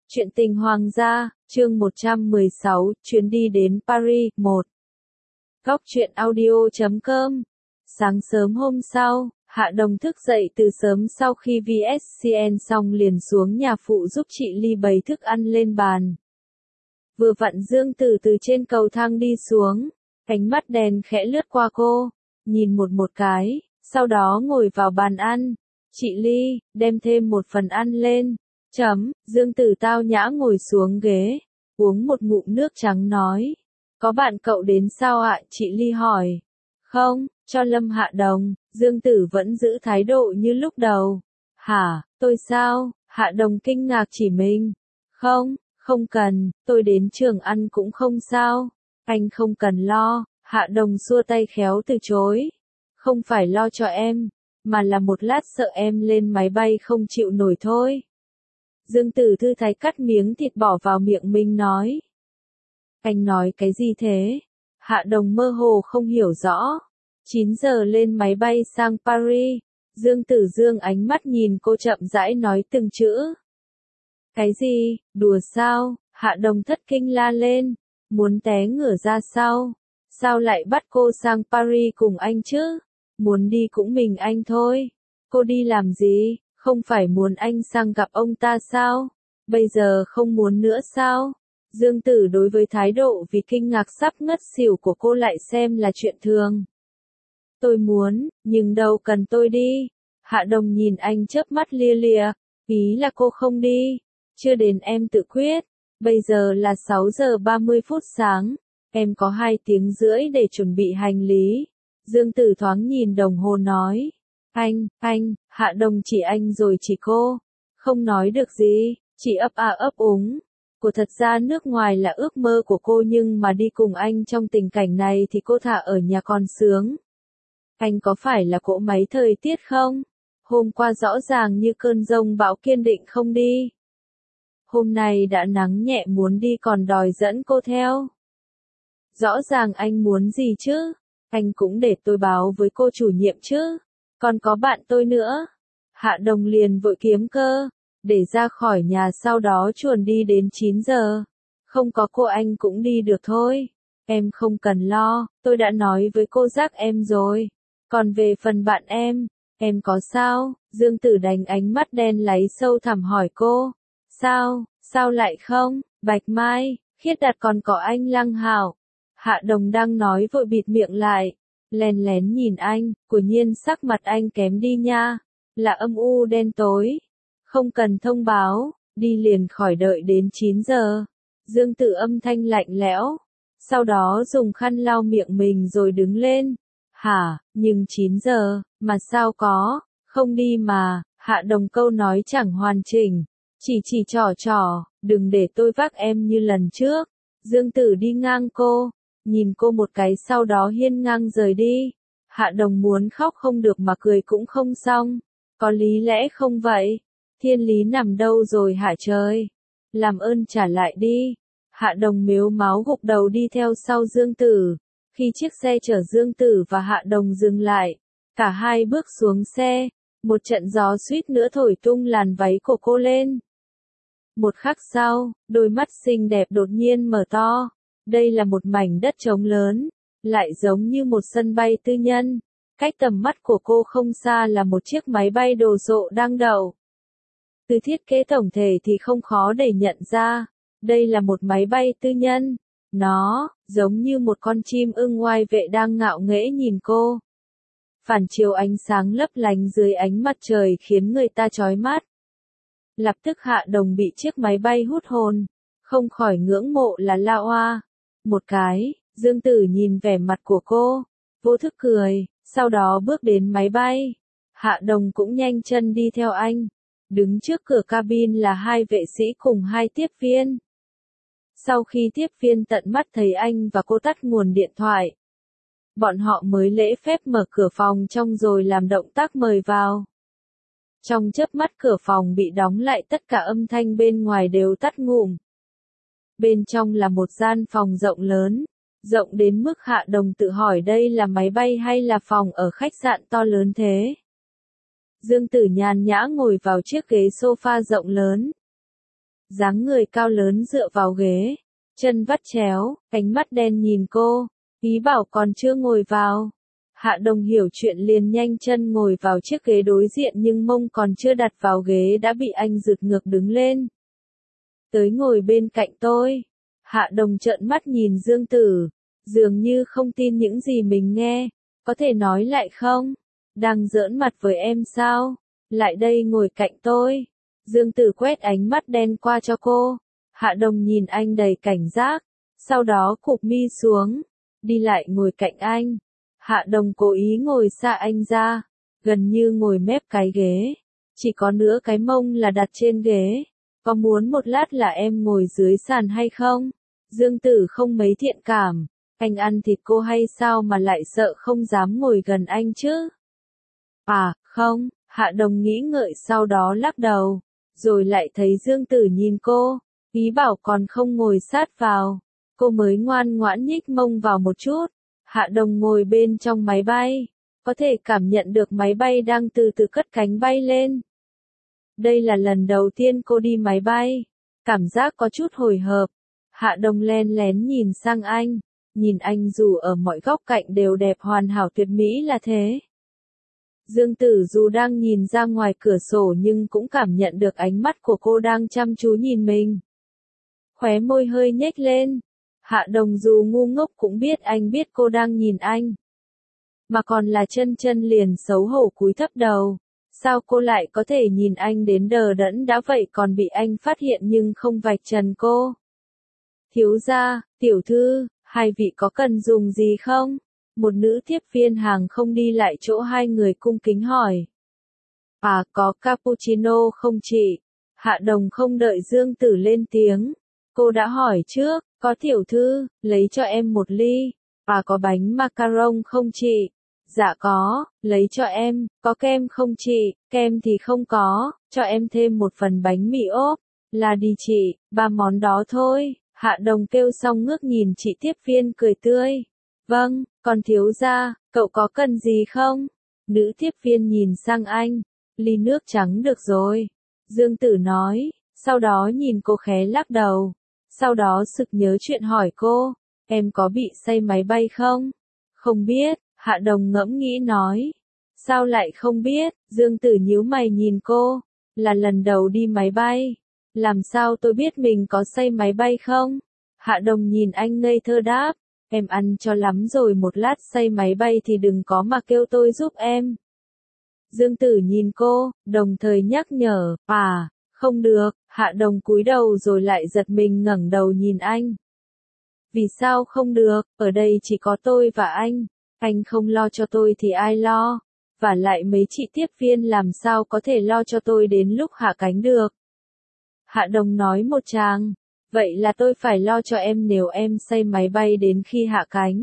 Chuyện tình hoàng gia, chương 116, chuyến đi đến Paris, 1. Góc truyện audio.com. Sáng sớm hôm sau, Hạ Đồng thức dậy từ sớm sau khi VSCN xong liền xuống nhà phụ giúp chị Ly bày thức ăn lên bàn. Vừa vặn Dương Tử từ trên cầu thang đi xuống, ánh mắt đèn khẽ lướt qua cô, nhìn một cái, sau đó ngồi vào bàn ăn. Chị Ly, đem thêm một phần ăn lên. Dương Tử tao nhã ngồi xuống ghế, uống một ngụm nước trắng nói. Có bạn cậu đến sao ạ? Chị Ly hỏi. Không, cho Lâm Hạ Đồng. Dương Tử vẫn giữ thái độ như lúc đầu. Hả, tôi sao? Hạ Đồng kinh ngạc chỉ mình. Không cần, tôi đến trường ăn cũng không sao. Anh không cần lo. Hạ Đồng xua tay khéo từ chối. Không phải lo cho em, mà là một lát sợ em lên máy bay không chịu nổi thôi. Dương Tử thư thái cắt miếng thịt bỏ vào miệng mình nói. Anh nói cái gì thế? Hạ Đồng mơ hồ không hiểu rõ. 9 giờ lên máy bay sang Paris. Dương Tử dương ánh mắt nhìn cô chậm rãi nói từng chữ. Cái gì? Đùa sao? Hạ Đồng thất kinh la lên. Muốn té ngửa ra sao? Sao lại bắt cô sang Paris cùng anh chứ? Muốn đi cũng mình anh thôi. Cô đi làm gì? Không phải muốn anh sang gặp ông ta sao? Bây giờ không muốn nữa sao? Dương Tử đối với thái độ vì kinh ngạc sắp ngất xỉu của cô lại xem là chuyện thường. Tôi muốn, nhưng đâu cần tôi đi. Hạ Đồng nhìn anh chớp mắt lia lịa, ý là cô không đi. Chưa đến em tự quyết. Bây giờ là 6 giờ 30 phút sáng. Em có 2 tiếng rưỡi để chuẩn bị hành lý. Dương Tử thoáng nhìn đồng hồ nói. Anh, Hạ Đồng chỉ anh rồi chỉ cô. Không nói được gì, chỉ ấp a ấp úng. Cô thật ra nước ngoài là ước mơ của cô nhưng mà đi cùng anh trong tình cảnh này thì cô thà ở nhà còn sướng. Anh có phải là cỗ máy thời tiết không? Hôm qua rõ ràng như cơn giông bão kiên định không đi. Hôm nay đã nắng nhẹ muốn đi còn đòi dẫn cô theo. Rõ ràng anh muốn gì chứ? Anh cũng để tôi báo với cô chủ nhiệm chứ. Còn có bạn tôi nữa. Hạ Đồng liền vội kiếm cơ, để ra khỏi nhà sau đó chuồn đi đến 9 giờ. Không có cô anh cũng đi được thôi. Em không cần lo, tôi đã nói với cô giác em rồi. Còn về phần bạn em có sao? Dương Tử đánh ánh mắt đen láy sâu thẳm hỏi cô. Sao lại không? Bạch Mai, Khiết Đạt còn có anh Lăng Hảo. Hạ Đồng đang nói vội bịt miệng lại. Lén lén nhìn anh, quả nhiên sắc mặt anh kém đi nha. Là âm u đen tối. Không cần thông báo, đi liền khỏi đợi đến 9 giờ. Dương Tử âm thanh lạnh lẽo. Sau đó dùng khăn lau miệng mình rồi đứng lên. Hả, nhưng 9 giờ, mà sao có, không đi mà. Hạ Đồng câu nói chẳng hoàn chỉnh. Chỉ trò, đừng để tôi vác em như lần trước. Dương Tử đi ngang cô. Nhìn cô một cái sau đó hiên ngang rời đi. Hạ Đồng muốn khóc không được mà cười cũng không xong. Có lý lẽ không vậy? Thiên lý nằm đâu rồi hả trời? Làm ơn trả lại đi. Hạ Đồng mếu máo gục đầu đi theo sau Dương Tử. Khi chiếc xe chở Dương Tử và Hạ Đồng dừng lại, cả hai bước xuống xe. Một trận gió suýt nữa thổi tung làn váy của cô lên. Một khắc sau, đôi mắt xinh đẹp đột nhiên mở to. Đây là một mảnh đất trống lớn, lại giống như một sân bay tư nhân. Cách tầm mắt của cô không xa là một chiếc máy bay đồ sộ đang đậu. Từ thiết kế tổng thể thì không khó để nhận ra, đây là một máy bay tư nhân. Nó, giống như một con chim ưng oai vệ đang ngạo nghễ nhìn cô. Phản chiếu ánh sáng lấp lánh dưới ánh mặt trời khiến người ta chói mắt. Lập tức Hạ Đồng bị chiếc máy bay hút hồn, không khỏi ngưỡng mộ là la oa. Một cái, Dương Tử nhìn vẻ mặt của cô, vô thức cười, sau đó bước đến máy bay. Hạ Đồng cũng nhanh chân đi theo anh. Đứng trước cửa cabin là 2 vệ sĩ cùng 2 tiếp viên. Sau khi tiếp viên tận mắt thấy anh và cô tắt nguồn điện thoại, bọn họ mới lễ phép mở cửa phòng trong rồi làm động tác mời vào. Trong chớp mắt cửa phòng bị đóng lại, tất cả âm thanh bên ngoài đều tắt ngủm. Bên trong là một gian phòng rộng lớn, rộng đến mức Hạ Đồng tự hỏi đây là máy bay hay là phòng ở khách sạn to lớn thế. Dương Tử nhàn nhã ngồi vào chiếc ghế sofa rộng lớn. dáng người cao lớn dựa vào ghế, chân vắt chéo, ánh mắt đen nhìn cô, ý bảo còn chưa ngồi vào. Hạ Đồng hiểu chuyện liền nhanh chân ngồi vào chiếc ghế đối diện nhưng mông còn chưa đặt vào ghế đã bị anh giựt ngược đứng lên. Tới ngồi bên cạnh tôi. Hạ Đồng trợn mắt nhìn Dương Tử, dường như không tin những gì mình nghe, có thể nói lại không? Đang giỡn mặt với em sao? Lại đây ngồi cạnh tôi. Dương Tử quét ánh mắt đen qua cho cô. Hạ Đồng nhìn anh đầy cảnh giác, sau đó cụp mi xuống, đi lại ngồi cạnh anh. Hạ Đồng cố ý ngồi xa anh ra, gần như ngồi mép cái ghế, chỉ có nửa cái mông là đặt trên ghế. Có muốn một lát là em ngồi dưới sàn hay không? Dương Tử không mấy thiện cảm, anh ăn thịt cô hay sao mà lại sợ không dám ngồi gần anh chứ? À, không, Hạ Đồng nghĩ ngợi sau đó lắc đầu, rồi lại thấy Dương Tử nhìn cô, ý bảo còn không ngồi sát vào, cô mới ngoan ngoãn nhích mông vào một chút. Hạ Đồng ngồi bên trong máy bay, có thể cảm nhận được máy bay đang từ từ cất cánh bay lên. Đây là lần đầu tiên cô đi máy bay, cảm giác có chút hồi hộp. Hạ Đồng len lén nhìn sang anh, nhìn anh dù ở mọi góc cạnh đều đẹp hoàn hảo tuyệt mỹ là thế. Dương Tử dù đang nhìn ra ngoài cửa sổ nhưng cũng cảm nhận được ánh mắt của cô đang chăm chú nhìn mình. Khóe môi hơi nhếch lên. Hạ Đồng dù ngu ngốc cũng biết anh biết cô đang nhìn anh. Mà còn là chân liền xấu hổ cúi thấp đầu. Sao cô lại có thể nhìn anh đến đờ đẫn đã vậy còn bị anh phát hiện nhưng không vạch trần cô? Thiếu gia, tiểu thư, hai vị có cần dùng gì không? Một nữ tiếp viên hàng không đi lại chỗ hai người cung kính hỏi. À, có cappuccino không chị? Hạ Đồng không đợi Dương Tử lên tiếng. Cô đã hỏi trước, có tiểu thư, lấy cho em một ly. À, có bánh macaron không chị? Dạ có, lấy cho em. Có kem không chị? Kem thì không có, cho em thêm một phần bánh mì ốp. Là đi chị, 3 món đó thôi. Hạ Đồng kêu xong ngước nhìn chị tiếp viên cười tươi. Vâng, còn thiếu gia, cậu có cần gì không? Nữ tiếp viên nhìn sang anh. Ly nước trắng được rồi. Dương Tử nói, sau đó nhìn cô khé lắc đầu. Sau đó sực nhớ chuyện hỏi cô, em có bị say máy bay không? Không biết, Hạ Đồng ngẫm nghĩ nói. Sao lại không biết? Dương Tử nhíu mày nhìn cô. Là lần đầu đi máy bay. Làm sao tôi biết mình có say máy bay không? Hạ Đồng nhìn anh ngây thơ đáp. Em ăn cho lắm rồi một lát say máy bay thì đừng có mà kêu tôi giúp em. Dương Tử nhìn cô, đồng thời nhắc nhở, à, không được, Hạ Đồng cúi đầu rồi lại giật mình ngẩng đầu nhìn anh. Vì sao không được, ở đây chỉ có tôi và anh không lo cho tôi thì ai lo, và lại mấy chị tiếp viên làm sao có thể lo cho tôi đến lúc hạ cánh được. Hạ Đồng nói một tràng, vậy là tôi phải lo cho em nếu em say máy bay đến khi hạ cánh.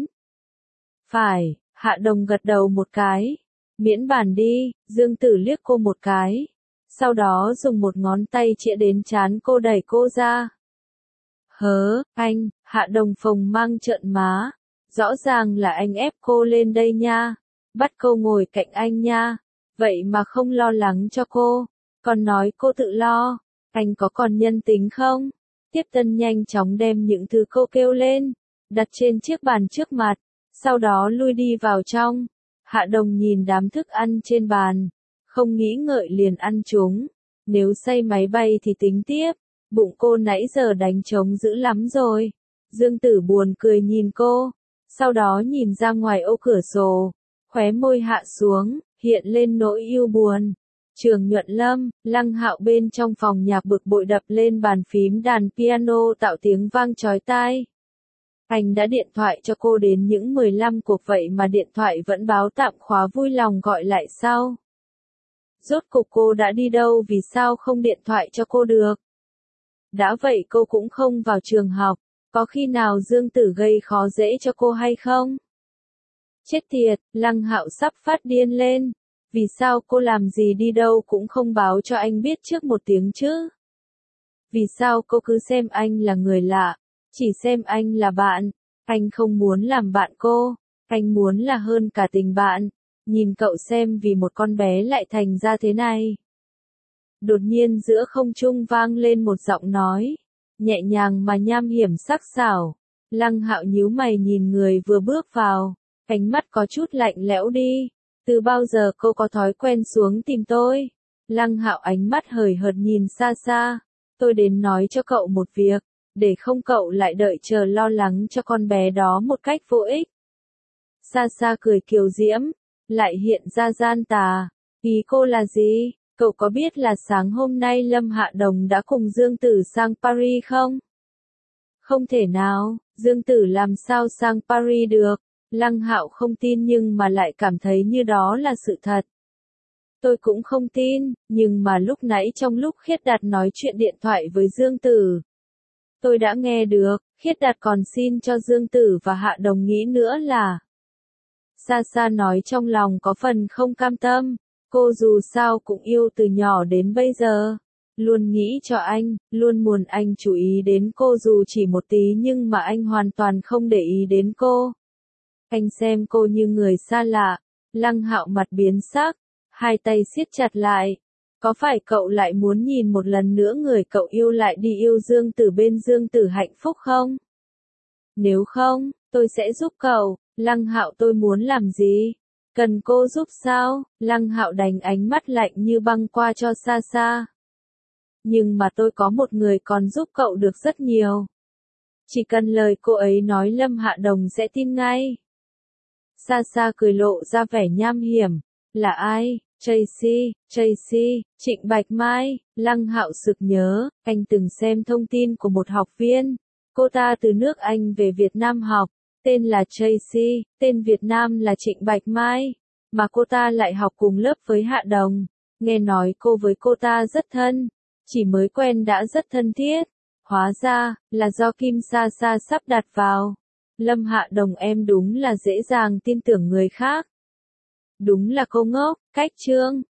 Phải, Hạ Đồng gật đầu một cái. Miễn bàn đi, Dương Tử liếc cô một cái. Sau đó dùng một ngón tay chĩa đến trán cô đẩy cô ra. Hớ, anh, Hạ Đồng phồng mang trợn má. Rõ ràng là anh ép cô lên đây nha. Bắt cô ngồi cạnh anh nha. Vậy mà không lo lắng cho cô. Còn nói cô tự lo. Anh có còn nhân tính không? Tiếp tân nhanh chóng đem những thứ cô kêu lên. Đặt trên chiếc bàn trước mặt. Sau đó lui đi vào trong. Hạ Đồng nhìn đám thức ăn trên bàn. Không nghĩ ngợi liền ăn chúng. Nếu say máy bay thì tính tiếp. Bụng cô nãy giờ đánh trống dữ lắm rồi. Dương Tử buồn cười nhìn cô. Sau đó nhìn ra ngoài ô cửa sổ. Khóe môi hạ xuống, hiện lên nỗi yêu buồn. Trường Nhuận Lâm, Lăng Hạo bên trong phòng nhạc bực bội đập lên bàn phím đàn piano tạo tiếng vang chói tai. Anh đã điện thoại cho cô đến những 15 cuộc vậy mà điện thoại vẫn báo tạm khóa vui lòng gọi lại sau. Rốt cuộc cô đã đi đâu vì sao không điện thoại cho cô được? Đã vậy cô cũng không vào trường học, có khi nào Dương Tử gây khó dễ cho cô hay không? Chết tiệt, Lăng Hạo sắp phát điên lên. Vì sao cô làm gì đi đâu cũng không báo cho anh biết trước một tiếng chứ? Vì sao cô cứ xem anh là người lạ, chỉ xem anh là bạn? Anh không muốn làm bạn cô, anh muốn là hơn cả tình bạn. Nhìn cậu xem vì một con bé lại thành ra thế này. Đột nhiên giữa không trung vang lên một giọng nói, nhẹ nhàng mà nham hiểm sắc sảo. Lăng Hạo nhíu mày nhìn người vừa bước vào, ánh mắt có chút lạnh lẽo đi. Từ bao giờ cô có thói quen xuống tìm tôi? Lăng Hạo ánh mắt hời hợt nhìn xa xa. Tôi đến nói cho cậu một việc, để không cậu lại đợi chờ lo lắng cho con bé đó một cách vô ích. Xa xa cười kiều diễm, lại hiện ra gian tà. Ý cô là gì? Cậu có biết là sáng hôm nay Lâm Hạ Đồng đã cùng Dương Tử sang Paris không? Không thể nào, Dương Tử làm sao sang Paris được? Lăng Hạo không tin nhưng mà lại cảm thấy như đó là sự thật. Tôi cũng không tin, nhưng mà lúc nãy trong lúc Khiết Đạt nói chuyện điện thoại với Dương Tử, tôi đã nghe được, Khiết Đạt còn xin cho Dương Tử và Hạ Đồng nghĩ nữa là. Xa xa nói trong lòng có phần không cam tâm, cô dù sao cũng yêu từ nhỏ đến bây giờ. Luôn nghĩ cho anh, luôn muốn anh chú ý đến cô dù chỉ một tí nhưng mà anh hoàn toàn không để ý đến cô. Anh xem cô như người xa lạ. Lăng Hạo mặt biến sắc, hai tay siết chặt lại. Có phải cậu lại muốn nhìn một lần nữa người cậu yêu lại đi yêu Dương Tử bên Dương Tử hạnh phúc không? Nếu không, tôi sẽ giúp cậu. Lăng Hạo tôi muốn làm gì? Cần cô giúp sao? Lăng Hạo đánh ánh mắt lạnh như băng qua cho xa xa. Nhưng mà tôi có một người còn giúp cậu được rất nhiều. Chỉ cần lời cô ấy nói Lâm Hạ Đồng sẽ tin ngay. Xa xa cười lộ ra vẻ nham hiểm. Là ai? Tracy, Trịnh Bạch Mai. Lăng Hạo sực nhớ, anh từng xem thông tin của một học viên. Cô ta từ nước Anh về Việt Nam học, tên là Tracy, tên Việt Nam là Trịnh Bạch Mai. Mà cô ta lại học cùng lớp với Hạ Đồng. Nghe nói cô với cô ta rất thân. Chỉ mới quen đã rất thân thiết. Hóa ra, là do Kim Sa Sa sắp đặt vào. Lâm Hạ Đồng em đúng là dễ dàng tin tưởng người khác. Đúng là cô ngốc, cách trương.